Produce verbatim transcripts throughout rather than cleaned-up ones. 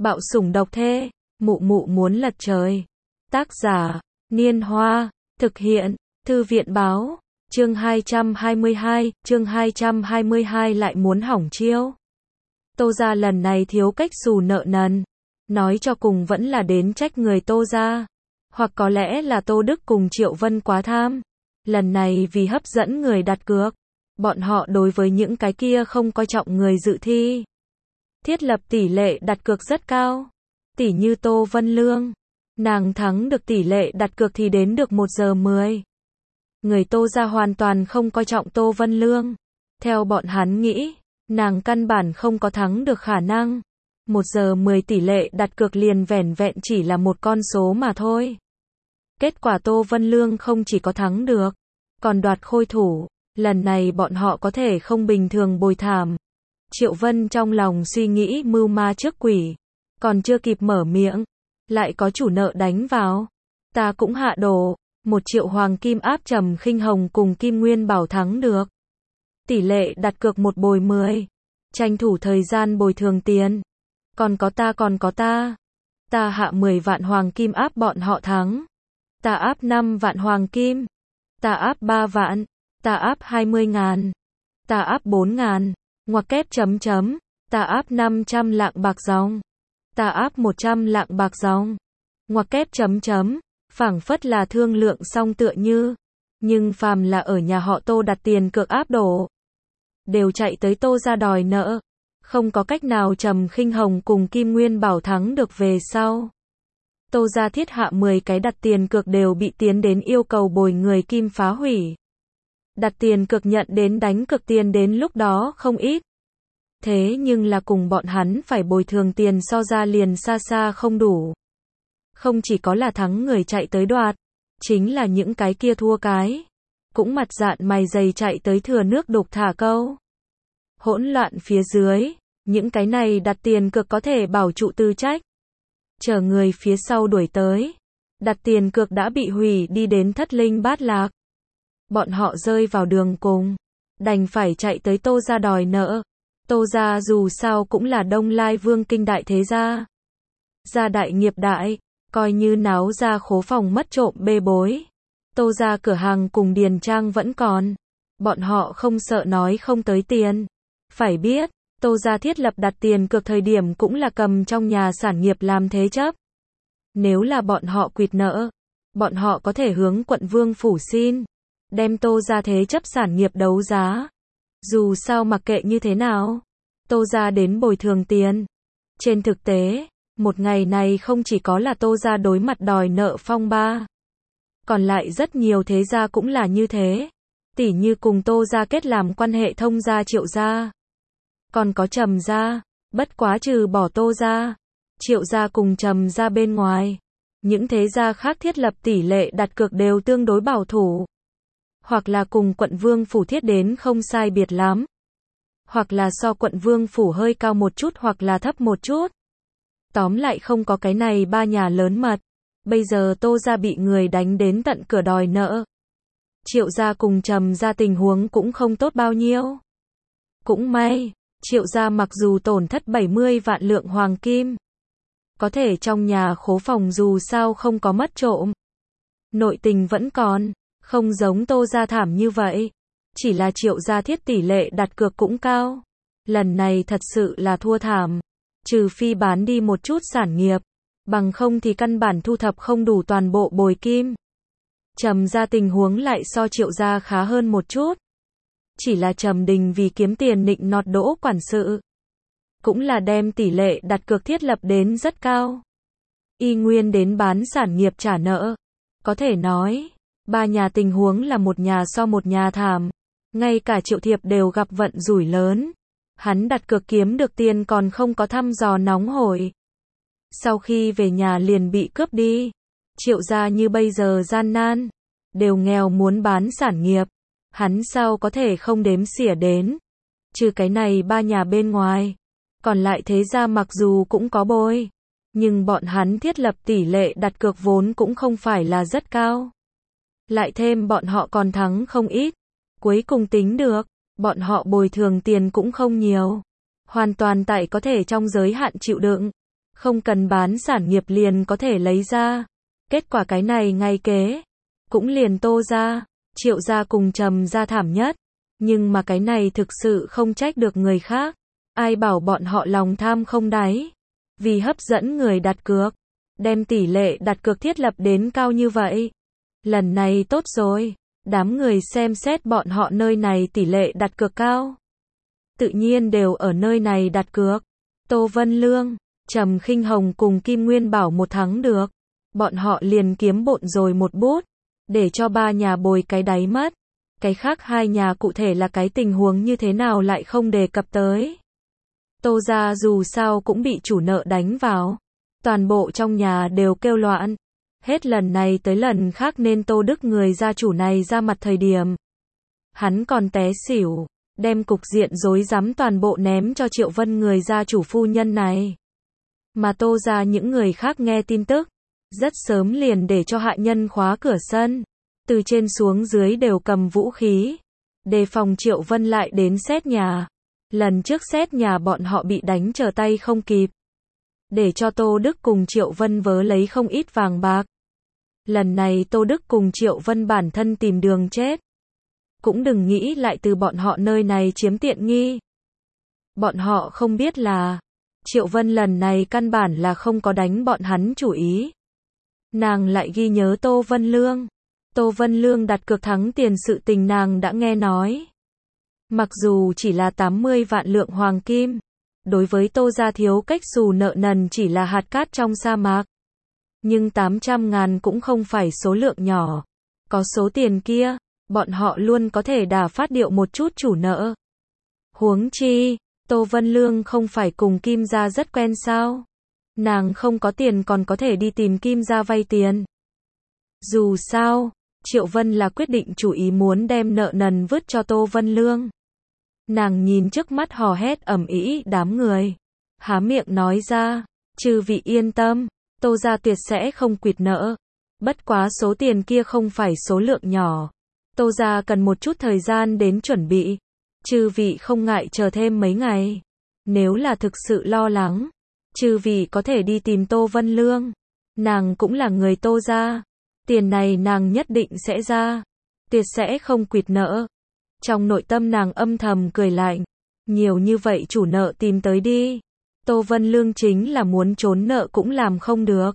Bạo sủng độc thê, mụ mụ muốn lật trời. Tác giả, Niên Hoa, thực hiện, Thư viện báo, chương hai trăm hai mươi hai, chương hai trăm hai mươi hai lại muốn hỏng chiêu. Tô gia lần này thiếu cách xù nợ nần, nói cho cùng vẫn là đến trách người Tô gia, hoặc có lẽ là Tô Đức cùng Triệu Vân quá tham. Lần này vì hấp dẫn người đặt cược, bọn họ đối với những cái kia không coi trọng người dự thi, thiết lập tỷ lệ đặt cược rất cao. Tỷ như Tô Vân Lương, nàng thắng được tỷ lệ đặt cược thì đến được một giờ mười. Người Tô gia hoàn toàn không coi trọng Tô Vân Lương. Theo bọn hắn nghĩ, nàng căn bản không có thắng được khả năng. một giờ mười tỷ lệ đặt cược liền vẻn vẹn chỉ là một con số mà thôi. Kết quả Tô Vân Lương không chỉ có thắng được, còn đoạt khôi thủ. Lần này bọn họ có thể không bình thường bồi thảm. Triệu Vân trong lòng suy nghĩ mưu ma trước quỷ, còn chưa kịp mở miệng, lại có chủ nợ đánh vào. Ta cũng hạ đồ, một triệu hoàng kim áp Trầm Khinh Hồng cùng Kim Nguyên Bảo thắng được. Tỷ lệ đặt cược một bồi mười, tranh thủ thời gian bồi thường tiền. Còn có ta còn có ta. Ta hạ mười vạn hoàng kim áp bọn họ thắng. Ta áp năm vạn hoàng kim. Ta áp ba vạn. Ta áp hai mươi ngàn. Ta áp bốn ngàn. Ngoặc kép chấm chấm. Ta áp năm trăm lạng bạc dòng. Ta áp một trăm lạng bạc dòng. Ngoặc kép chấm chấm. Phảng phất là thương lượng xong tựa như. Nhưng phàm là ở nhà họ Tô đặt tiền cược áp đổ, đều chạy tới Tô gia đòi nợ. Không có cách nào Trầm Khinh Hồng cùng Kim Nguyên Bảo thắng được về sau. Tô gia thiết hạ mười cái đặt tiền cược đều bị tiến đến yêu cầu bồi người Kim phá hủy. Đặt tiền cược nhận đến đánh cược tiền đến lúc đó không ít. Thế nhưng là cùng bọn hắn phải bồi thường tiền so ra liền xa xa không đủ. Không chỉ có là thắng người chạy tới đoạt, chính là những cái kia thua cái, cũng mặt dạn mày dày chạy tới thừa nước đục thả câu. Hỗn loạn phía dưới, những cái này đặt tiền cược có thể bảo trụ tư trách. Chờ người phía sau đuổi tới, đặt tiền cược đã bị hủy đi đến thất linh bát lạc. Bọn họ rơi vào đường cùng, đành phải chạy tới Tô gia đòi nợ. Tô gia dù sao cũng là Đông Lai Vương kinh đại thế gia. Gia đại nghiệp đại, coi như náo ra khố phòng mất trộm bê bối. Tô gia cửa hàng cùng điền trang vẫn còn. Bọn họ không sợ nói không tới tiền. Phải biết, Tô gia thiết lập đặt tiền cược thời điểm cũng là cầm trong nhà sản nghiệp làm thế chấp. Nếu là bọn họ quỵt nợ, bọn họ có thể hướng quận vương phủ xin, đem Tô gia thế chấp sản nghiệp đấu giá. Dù sao mặc kệ như thế nào, Tô gia đến bồi thường tiền. Trên thực tế, một ngày này không chỉ có là Tô gia đối mặt đòi nợ phong ba, còn lại rất nhiều thế gia cũng là như thế. Tỉ như cùng Tô gia kết làm quan hệ thông gia Triệu gia, còn có Trầm gia. Bất quá trừ bỏ Tô gia, Triệu gia cùng Trầm gia bên ngoài, những thế gia khác thiết lập tỷ lệ đặt cược đều tương đối bảo thủ, hoặc là cùng quận vương phủ thiết đến không sai biệt lắm, hoặc là so quận vương phủ hơi cao một chút hoặc là thấp một chút. Tóm lại không có cái này ba nhà lớn mật. Bây giờ Tô gia bị người đánh đến tận cửa đòi nợ. Triệu gia cùng Trầm gia tình huống cũng không tốt bao nhiêu. Cũng may, Triệu gia mặc dù tổn thất bảy mươi vạn lượng hoàng kim, có thể trong nhà khố phòng dù sao không có mất trộm. Nội tình vẫn còn, không giống Tô gia thảm như vậy. Chỉ là Triệu gia thiết tỷ lệ đặt cược cũng cao. Lần này thật sự là thua thảm. Trừ phi bán đi một chút sản nghiệp, bằng không thì căn bản thu thập không đủ toàn bộ bồi kim. Trầm gia tình huống lại so Triệu gia khá hơn một chút. Chỉ là Trầm Đình vì kiếm tiền nịnh nọt Đỗ quản sự, cũng là đem tỷ lệ đặt cược thiết lập đến rất cao. Y nguyên đến bán sản nghiệp trả nợ. Có thể nói, ba nhà tình huống là một nhà so một nhà thảm. Ngay cả Triệu Thiệp đều gặp vận rủi lớn. Hắn đặt cược kiếm được tiền còn không có thăm dò nóng hổi. Sau khi về nhà liền bị cướp đi. Triệu gia như bây giờ gian nan, đều nghèo muốn bán sản nghiệp. Hắn sao có thể không đếm xỉa đến. Trừ cái này ba nhà bên ngoài, còn lại thế gia mặc dù cũng có bôi, nhưng bọn hắn thiết lập tỷ lệ đặt cược vốn cũng không phải là rất cao. Lại thêm bọn họ còn thắng không ít. Cuối cùng tính được, bọn họ bồi thường tiền cũng không nhiều. Hoàn toàn tại có thể trong giới hạn chịu đựng. Không cần bán sản nghiệp liền có thể lấy ra. Kết quả cái này ngay kế, cũng liền Tô gia, Triệu gia cùng Trầm gia thảm nhất. Nhưng mà cái này thực sự không trách được người khác. Ai bảo bọn họ lòng tham không đáy. Vì hấp dẫn người đặt cược, đem tỷ lệ đặt cược thiết lập đến cao như vậy. Lần này tốt rồi, đám người xem xét bọn họ nơi này tỷ lệ đặt cược cao. Tự nhiên đều ở nơi này đặt cược. Tô Vân Lương, Trầm Khinh Hồng cùng Kim Nguyên Bảo một thắng được. Bọn họ liền kiếm bộn rồi một bút, để cho ba nhà bồi cái đáy mất. Cái khác hai nhà cụ thể là cái tình huống như thế nào lại không đề cập tới. Tô gia dù sao cũng bị chủ nợ đánh vào. Toàn bộ trong nhà đều kêu loạn. Hết lần này tới lần khác nên Tô Đức người gia chủ này ra mặt thời điểm. Hắn còn té xỉu, đem cục diện rối rắm toàn bộ ném cho Triệu Vân người gia chủ phu nhân này. Mà Tô gia những người khác nghe tin tức, rất sớm liền để cho hạ nhân khóa cửa sân. Từ trên xuống dưới đều cầm vũ khí, đề phòng Triệu Vân lại đến xét nhà. Lần trước xét nhà bọn họ bị đánh trở tay không kịp. Để cho Tô Đức cùng Triệu Vân vớ lấy không ít vàng bạc. Lần này Tô Đức cùng Triệu Vân bản thân tìm đường chết. Cũng đừng nghĩ lại từ bọn họ nơi này chiếm tiện nghi. Bọn họ không biết là, Triệu Vân lần này căn bản là không có đánh bọn hắn chủ ý. Nàng lại ghi nhớ Tô Vân Lương. Tô Vân Lương đặt cược thắng tiền sự tình nàng đã nghe nói. Mặc dù chỉ là tám mươi vạn lượng hoàng kim, đối với Tô gia thiếu cách xù nợ nần chỉ là hạt cát trong sa mạc. Nhưng tám trăm ngàn cũng không phải số lượng nhỏ. Có số tiền kia, bọn họ luôn có thể đả phát điệu một chút chủ nợ. Huống chi, Tô Vân Lương không phải cùng Kim gia rất quen sao? Nàng không có tiền còn có thể đi tìm Kim gia vay tiền. Dù sao, Triệu Vân là quyết định chủ ý muốn đem nợ nần vứt cho Tô Vân Lương. Nàng nhìn trước mắt hò hét ầm ĩ đám người, há miệng nói ra, chư vị yên tâm, Tô gia tuyệt sẽ không quỵt nợ. Bất quá số tiền kia không phải số lượng nhỏ. Tô gia cần một chút thời gian đến chuẩn bị. Chư vị không ngại chờ thêm mấy ngày. Nếu là thực sự lo lắng, chư vị có thể đi tìm Tô Vân Lương. Nàng cũng là người Tô gia. Tiền này nàng nhất định sẽ ra. Tuyệt sẽ không quỵt nợ. Trong nội tâm nàng âm thầm cười lạnh. Nhiều như vậy chủ nợ tìm tới đi. Tô Vân Lương chính là muốn trốn nợ cũng làm không được.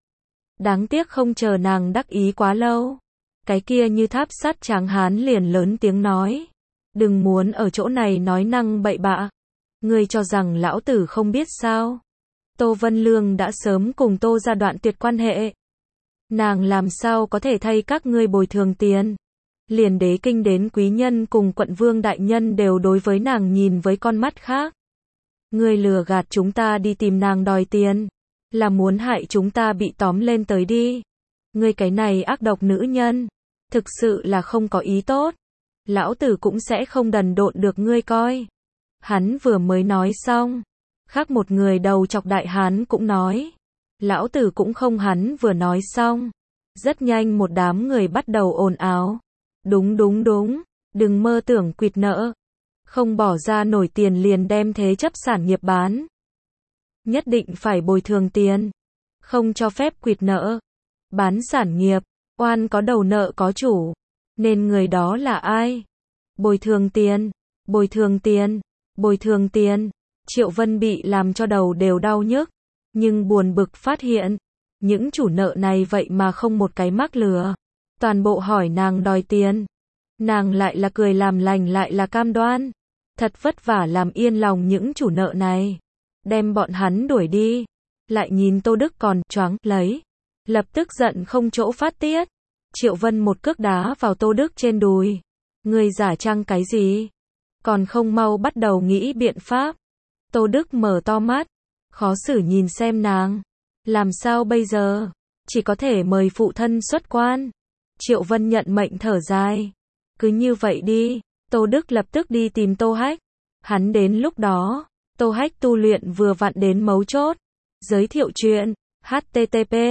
Đáng tiếc không chờ nàng đắc ý quá lâu. Cái kia như tháp sắt tráng hán liền lớn tiếng nói. Đừng muốn ở chỗ này nói năng bậy bạ. Ngươi cho rằng lão tử không biết sao. Tô Vân Lương đã sớm cùng Tô gia đoạn tuyệt quan hệ. Nàng làm sao có thể thay các ngươi bồi thường tiền. Liền đế kinh đến quý nhân cùng quận vương đại nhân đều đối với nàng nhìn với con mắt khác. Ngươi lừa gạt chúng ta đi tìm nàng đòi tiền. Là muốn hại chúng ta bị tóm lên tới đi. Ngươi cái này ác độc nữ nhân. Thực sự là không có ý tốt. Lão tử cũng sẽ không đần độn được ngươi coi. Hắn vừa mới nói xong. Khác một người đầu chọc đại hán cũng nói. Lão tử cũng không hắn vừa nói xong. Rất nhanh một đám người bắt đầu ồn ào. Đúng đúng đúng. Đừng mơ tưởng quỵt nợ. Không bỏ ra nổi tiền liền đem thế chấp sản nghiệp bán. Nhất định phải bồi thường tiền. Không cho phép quỵt nợ. Bán sản nghiệp. Oan có đầu nợ có chủ. Nên người đó là ai? Bồi thường tiền. Bồi thường tiền. Bồi thường tiền. Triệu Vân bị làm cho đầu đều đau nhức. Nhưng buồn bực phát hiện. Những chủ nợ này vậy mà không một cái mắc lừa. Toàn bộ hỏi nàng đòi tiền. Nàng lại là cười làm lành lại là cam đoan. Thật vất vả làm yên lòng những chủ nợ này. Đem bọn hắn đuổi đi. Lại nhìn Tô Đức còn choáng lấy. Lập tức giận không chỗ phát tiết. Triệu Vân một cước đá vào Tô Đức trên đùi. Ngươi giả trang cái gì? Còn không mau bắt đầu nghĩ biện pháp. Tô Đức mở to mắt. Khó xử nhìn xem nàng. Làm sao bây giờ? Chỉ có thể mời phụ thân xuất quan. Triệu Vân nhận mệnh thở dài. Cứ như vậy đi. Tô Đức lập tức đi tìm Tô Hách. Hắn đến lúc đó, Tô Hách tu luyện vừa vặn đến mấu chốt. Giới thiệu chuyện. H T T P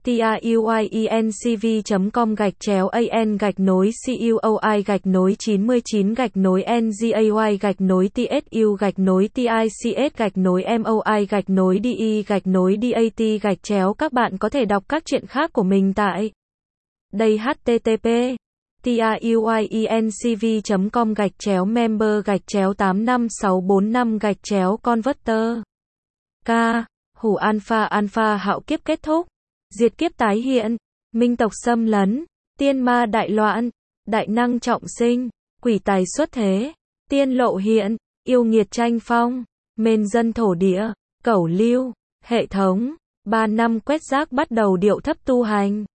tiuyiencv.com gạch chéo an gạch nối cuoi gạch nối chín mươi chín gạch nối ngay gạch nối tsu gạch nối tics gạch nối moi gạch nối de gạch nối dat gạch chéo. Các bạn có thể đọc các chuyện khác của mình tại đây. http tiuyiencv.com gạch chéo member gạch chéo tám năm sáu bốn năm gạch chéo converter. K. Hủ alpha alpha hạo kiếp kết thúc. Diệt kiếp tái hiện. Minh tộc xâm lấn. Tiên ma đại loạn. Đại năng trọng sinh. Quỷ tài xuất thế. Tiên lộ hiện. Yêu nghiệt tranh phong. Mền dân thổ địa. Cẩu lưu. Hệ thống. Ba năm quét rác bắt đầu điệu thấp tu hành.